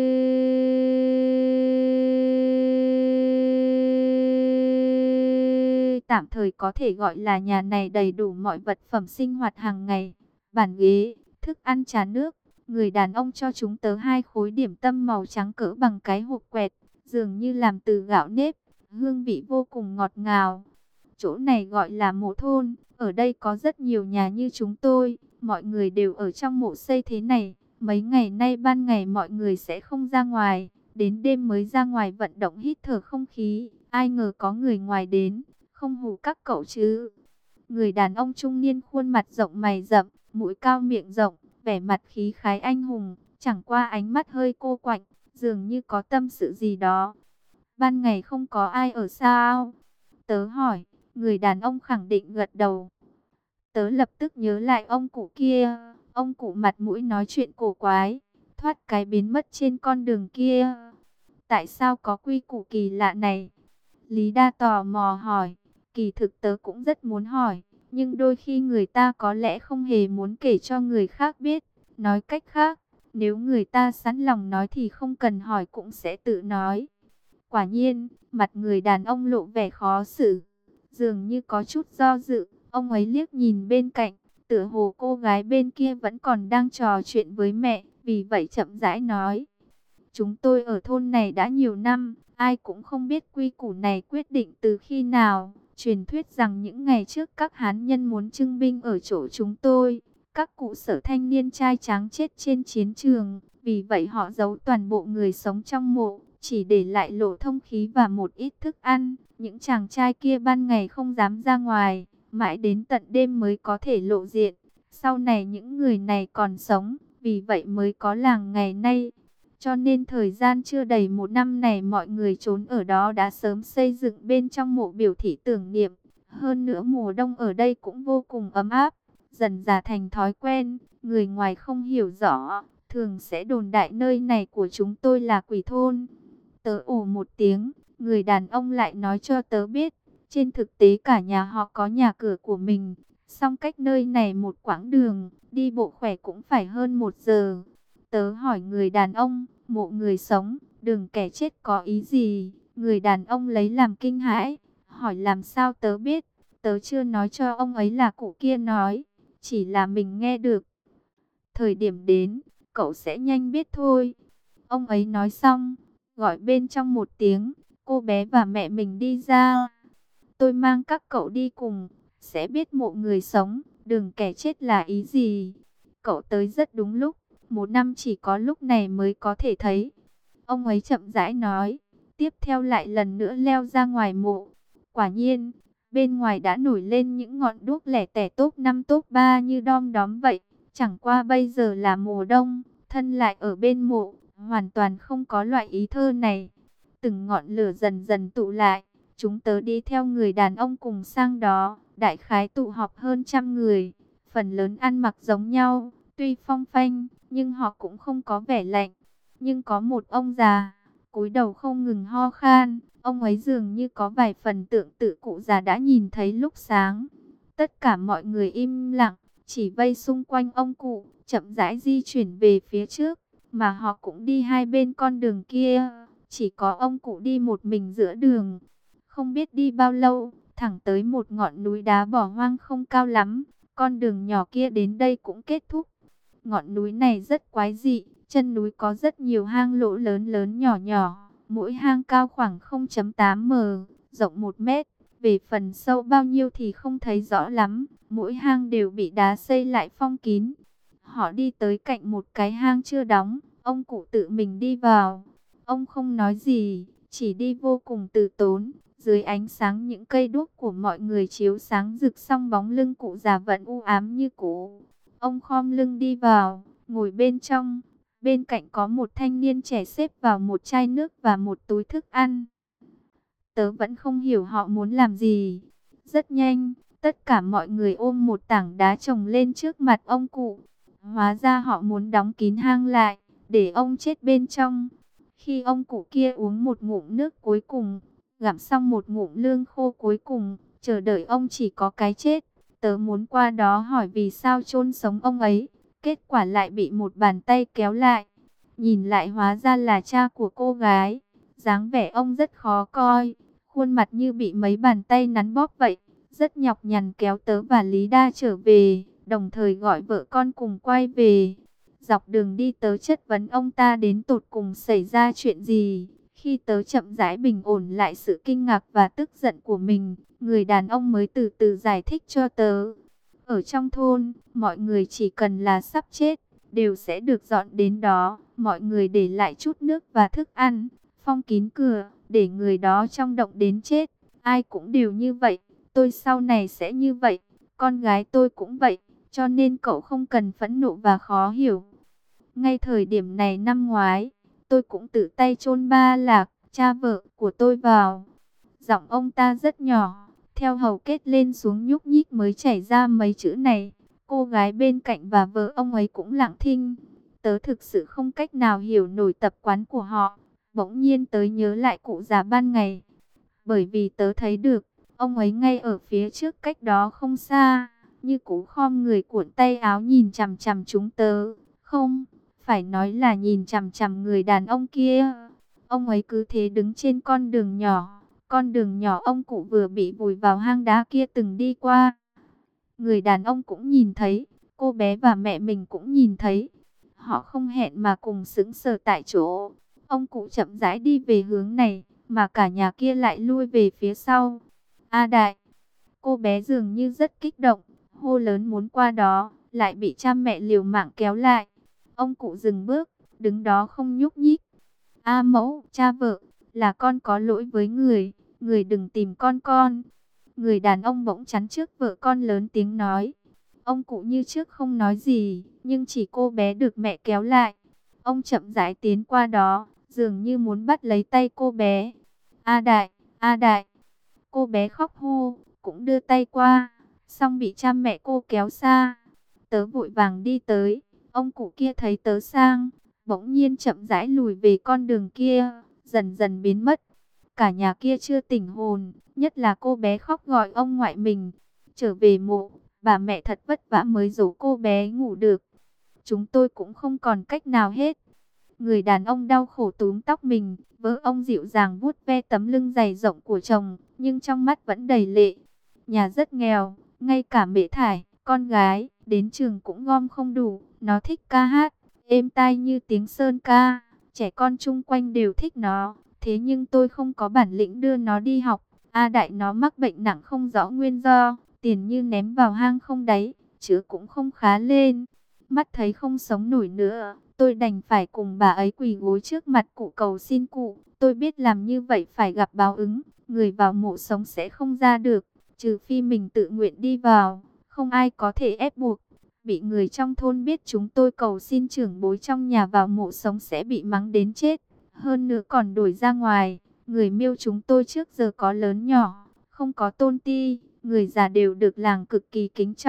tạm thời có thể gọi là nhà này đầy đủ mọi vật phẩm sinh hoạt hàng ngày. Bàn ghế, thức ăn trà nước. Người đàn ông cho chúng tớ 2 khối điểm tâm màu trắng cỡ bằng cái hộp quẹt, dường như làm từ gạo nếp, hương vị vô cùng ngọt ngào. Chỗ này gọi là mộ thôn, ở đây có rất nhiều nhà như chúng tôi, mọi người đều ở trong mộ xây thế này. Mấy ngày nay ban ngày mọi người sẽ không ra ngoài, đến đêm mới ra ngoài vận động hít thở không khí. Ai ngờ có người ngoài đến, không hù các cậu chứ. Người đàn ông trung niên khuôn mặt rộng mày rậm, mũi cao miệng rộng, vẻ mặt khí khái anh hùng, chẳng qua ánh mắt hơi cô quạnh, dường như có tâm sự gì đó. Ban ngày không có ai ở sao? Tớ hỏi, người đàn ông khẳng định gật đầu. Tớ lập tức nhớ lại ông cụ kia, ông cụ mặt mũi nói chuyện cổ quái, thoát cái biến mất trên con đường kia. Tại sao có quy củ kỳ lạ này? Lý Đa tò mò hỏi, kỳ thực tớ cũng rất muốn hỏi, nhưng đôi khi người ta có lẽ không hề muốn kể cho người khác biết. Nói cách khác, nếu người ta sẵn lòng nói thì không cần hỏi cũng sẽ tự nói. Quả nhiên, mặt người đàn ông lộ vẻ khó xử, dường như có chút do dự. Ông ấy liếc nhìn bên cạnh, tựa hồ cô gái bên kia vẫn còn đang trò chuyện với mẹ, vì vậy chậm rãi nói. Chúng tôi ở thôn này đã nhiều năm, ai cũng không biết quy củ này quyết định từ khi nào. Truyền thuyết rằng những ngày trước các hán nhân muốn trưng binh ở chỗ chúng tôi, các cụ sở thanh niên trai tráng chết trên chiến trường, vì vậy họ giấu toàn bộ người sống trong mộ, chỉ để lại lỗ thông khí và một ít thức ăn. Những chàng trai kia ban ngày không dám ra ngoài, mãi đến tận đêm mới có thể lộ diện. Sau này những người này còn sống, vì vậy mới có làng ngày nay. Cho nên thời gian chưa đầy 1 năm này mọi người trốn ở đó đã sớm xây dựng bên trong mộ biểu thị tưởng niệm. Hơn nữa mùa đông ở đây cũng vô cùng ấm áp, dần dà thành thói quen, người ngoài không hiểu rõ, thường sẽ đồn đại nơi này của chúng tôi là quỷ thôn. Tớ ồ một tiếng, người đàn ông lại nói cho tớ biết, trên thực tế cả nhà họ có nhà cửa của mình, song cách nơi này một quãng đường, đi bộ khỏe cũng phải hơn 1 giờ. Tớ hỏi người đàn ông, mộ người sống, đừng kẻ chết có ý gì? Người đàn ông lấy làm kinh hãi, hỏi làm sao tớ biết? Tớ chưa nói cho ông ấy là cụ kia nói, chỉ là mình nghe được. Thời điểm đến, cậu sẽ nhanh biết thôi. Ông ấy nói xong, gọi bên trong một tiếng, cô bé và mẹ mình đi ra. Tôi mang các cậu đi cùng, sẽ biết mộ người sống, đừng kẻ chết là ý gì. Cậu tới rất đúng lúc, 1 năm chỉ có lúc này mới có thể thấy. Ông ấy chậm rãi nói, tiếp theo lại lần nữa leo ra ngoài mộ. Quả nhiên, bên ngoài đã nổi lên những ngọn đuốc lẻ tẻ top 5 top 3 như đom đóm vậy. Chẳng qua bây giờ là mùa đông, thân lại ở bên mộ, hoàn toàn không có loại ý thơ này. Từng ngọn lửa dần dần tụ lại, chúng tớ đi theo người đàn ông cùng sang đó, đại khái tụ họp hơn 100 người, phần lớn ăn mặc giống nhau, Tuy phong phanh, nhưng họ cũng không có vẻ lạnh. Nhưng có một ông già, cúi đầu không ngừng ho khan. Ông ấy dường như có vài phần tượng tự cụ già đã nhìn thấy lúc sáng. Tất cả mọi người im lặng, chỉ vây xung quanh ông cụ, chậm rãi di chuyển về phía trước. Mà họ cũng đi hai bên con đường kia, chỉ có ông cụ đi một mình giữa đường. Không biết đi bao lâu, thẳng tới một ngọn núi đá bỏ hoang không cao lắm. Con đường nhỏ kia đến đây cũng kết thúc. Ngọn núi này rất quái dị, chân núi có rất nhiều hang lỗ lớn lớn nhỏ nhỏ. Mỗi hang cao khoảng 0,8 m, rộng 1 mét. Về phần sâu bao nhiêu thì không thấy rõ lắm. Mỗi hang đều bị đá xây lại phong kín. Họ đi tới cạnh một cái hang chưa đóng. Ông cụ tự mình đi vào. Ông không nói gì, chỉ đi vô cùng từ tốn. Dưới ánh sáng những cây đuốc của mọi người chiếu sáng rực, xong bóng lưng cụ già vẫn u ám như cũ. Ông khom lưng đi vào, ngồi bên trong. Bên cạnh có một thanh niên trẻ xếp vào một chai nước và một túi thức ăn. Tớ vẫn không hiểu họ muốn làm gì. Rất nhanh, tất cả mọi người ôm một tảng đá chồng lên trước mặt ông cụ. Hóa ra họ muốn đóng kín hang lại, để ông chết bên trong. Khi ông cụ kia uống một ngụm nước cuối cùng, gặm xong một ngụm lương khô cuối cùng, chờ đợi ông chỉ có cái chết. Tớ muốn qua đó hỏi vì sao chôn sống ông ấy. Kết quả lại bị một bàn tay kéo lại. Nhìn lại hóa ra là cha của cô gái. Dáng vẻ ông rất khó coi. Khuôn mặt như bị mấy bàn tay nắn bóp vậy. Rất nhọc nhằn kéo tớ và Lý Đa trở về. Đồng thời gọi vợ con cùng quay về. Dọc đường đi tớ chất vấn ông ta đến tột cùng xảy ra chuyện gì. Khi tớ chậm rãi bình ổn lại sự kinh ngạc và tức giận của mình, người đàn ông mới từ từ giải thích cho tớ. Ở trong thôn, mọi người chỉ cần là sắp chết, đều sẽ được dọn đến đó. Mọi người để lại chút nước và thức ăn, phong kín cửa, để người đó trong động đến chết. Ai cũng đều như vậy, tôi sau này sẽ như vậy, con gái tôi cũng vậy, cho nên cậu không cần phẫn nộ và khó hiểu. Ngay thời điểm này năm ngoái, tôi cũng tự tay chôn ba Lạc, cha vợ của tôi vào. Giọng ông ta rất nhỏ, theo hầu kết lên xuống nhúc nhích mới chảy ra mấy chữ này. Cô gái bên cạnh và vợ ông ấy cũng lặng thinh. Tớ thực sự không cách nào hiểu nổi tập quán của họ. Bỗng nhiên tớ nhớ lại cụ già ban ngày. Bởi vì tớ thấy được, ông ấy ngay ở phía trước cách đó không xa. Như cú khom người cuộn tay áo nhìn chằm chằm chúng tớ. Không, phải nói là nhìn chằm chằm người đàn ông kia. Ông ấy cứ thế đứng trên con đường nhỏ. Con đường nhỏ ông cụ vừa bị vùi vào hang đá kia từng đi qua. Người đàn ông cũng nhìn thấy, cô bé và mẹ mình cũng nhìn thấy. Họ không hẹn mà cùng sững sờ tại chỗ. Ông cụ chậm rãi đi về hướng này, mà cả nhà kia lại lui về phía sau. A Đại, cô bé dường như rất kích động, hô lớn muốn qua đó, lại bị cha mẹ liều mạng kéo lại. Ông cụ dừng bước, đứng đó không nhúc nhích. A Mẫu, cha vợ, là con có lỗi với người, người đừng tìm con. Người đàn ông bỗng chắn trước vợ con lớn tiếng nói. Ông cụ như trước không nói gì, nhưng chỉ cô bé được mẹ kéo lại. Ông chậm rãi tiến qua đó, dường như muốn bắt lấy tay cô bé. A Đại, A Đại. Cô bé khóc hô, cũng đưa tay qua, xong bị cha mẹ cô kéo xa. Tớ vội vàng đi tới, ông cụ kia thấy tớ sang, bỗng nhiên chậm rãi lùi về con đường kia, dần dần biến mất. Cả nhà kia chưa tỉnh hồn, nhất là cô bé khóc gọi ông ngoại mình. Trở về mộ, bà mẹ thật vất vả mới dỗ cô bé ngủ được. Chúng tôi cũng không còn cách nào hết. Người đàn ông đau khổ túm tóc mình, vợ ông dịu dàng vuốt ve tấm lưng dày rộng của chồng, nhưng trong mắt vẫn đầy lệ. Nhà rất nghèo, ngay cả Mễ Thải, con gái, đến trường cũng gom không đủ. Nó thích ca hát, êm tai như tiếng sơn ca, trẻ con chung quanh đều thích nó. Thế nhưng tôi không có bản lĩnh đưa nó đi học. A Đại nó mắc bệnh nặng không rõ nguyên do, tiền như ném vào hang không đáy, chứ cũng không khá lên. Mắt thấy không sống nổi nữa, tôi đành phải cùng bà ấy quỳ gối trước mặt cụ cầu xin cụ. Tôi biết làm như vậy phải gặp báo ứng, người vào mộ sống sẽ không ra được, trừ phi mình tự nguyện đi vào, không ai có thể ép buộc. Bị người trong thôn biết chúng tôi cầu xin trưởng bối trong nhà vào mộ sống sẽ bị mắng đến chết. Hơn nữa còn đuổi ra ngoài. Người Miêu chúng tôi trước giờ có lớn nhỏ, không có tôn ti, người già đều được làng cực kỳ kính trọng.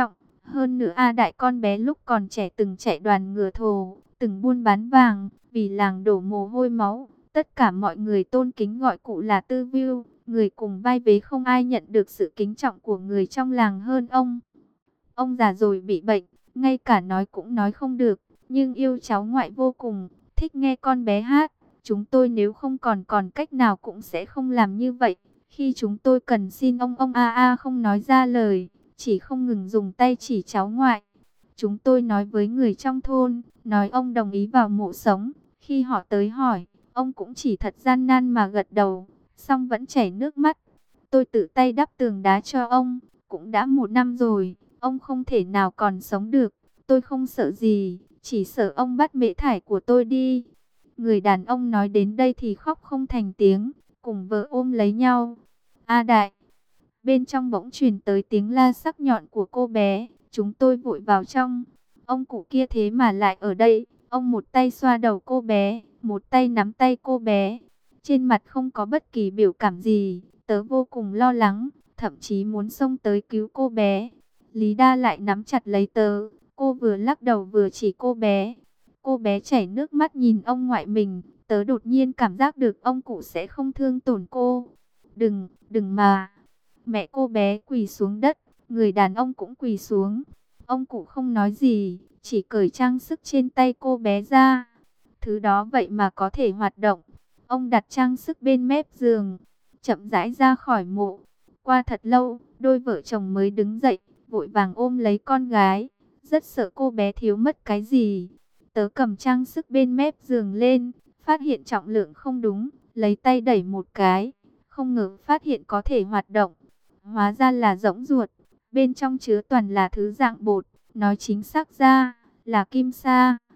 Hơn nữa A Đại con bé lúc còn trẻ từng chạy đoàn ngựa thồ, từng buôn bán vàng, vì làng đổ mồ hôi máu. Tất cả mọi người tôn kính gọi cụ là Tư Vưu, người cùng vai vế, không ai nhận được sự kính trọng của người trong làng hơn ông. Ông già rồi bị bệnh, ngay cả nói cũng nói không được, nhưng yêu cháu ngoại vô cùng, thích nghe con bé hát. Chúng tôi nếu không còn cách nào cũng sẽ không làm như vậy. Khi chúng tôi cần xin ông a không nói ra lời, chỉ không ngừng dùng tay chỉ cháu ngoại. Chúng tôi nói với người trong thôn, nói ông đồng ý vào mộ sống. Khi họ tới hỏi, ông cũng chỉ thật gian nan mà gật đầu, xong vẫn chảy nước mắt. Tôi tự tay đắp tường đá cho ông, cũng đã 1 năm rồi, ông không thể nào còn sống được. Tôi không sợ gì, chỉ sợ ông bắt mễ thải của tôi đi. Người đàn ông nói đến đây thì khóc không thành tiếng, cùng vợ ôm lấy nhau. A Đại, bên trong bỗng truyền tới tiếng la sắc nhọn của cô bé. Chúng tôi vội vào trong. Ông cụ kia thế mà lại ở đây. Ông một tay xoa đầu cô bé, một tay nắm tay cô bé. Trên mặt không có bất kỳ biểu cảm gì. Tớ vô cùng lo lắng, thậm chí muốn xông tới cứu cô bé. Lý Đa lại nắm chặt lấy tớ. Cô vừa lắc đầu vừa chỉ cô bé. Cô bé chảy nước mắt nhìn ông ngoại mình. Tớ đột nhiên cảm giác được ông cụ sẽ không thương tổn cô. Đừng mà. Mẹ cô bé quỳ xuống đất, người đàn ông cũng quỳ xuống. Ông cụ không nói gì, chỉ cởi trang sức trên tay cô bé ra. Thứ đó vậy mà có thể hoạt động. Ông đặt trang sức bên mép giường, chậm rãi ra khỏi mộ. Qua thật lâu, đôi vợ chồng mới đứng dậy, vội vàng ôm lấy con gái. Rất sợ cô bé thiếu mất cái gì. Tớ cầm trang sức bên mép giường lên, phát hiện trọng lượng không đúng, lấy tay đẩy một cái. Không ngờ phát hiện có thể hoạt động. Hóa ra là rỗng ruột, bên trong chứa toàn là thứ dạng bột, nói chính xác ra là kim sa.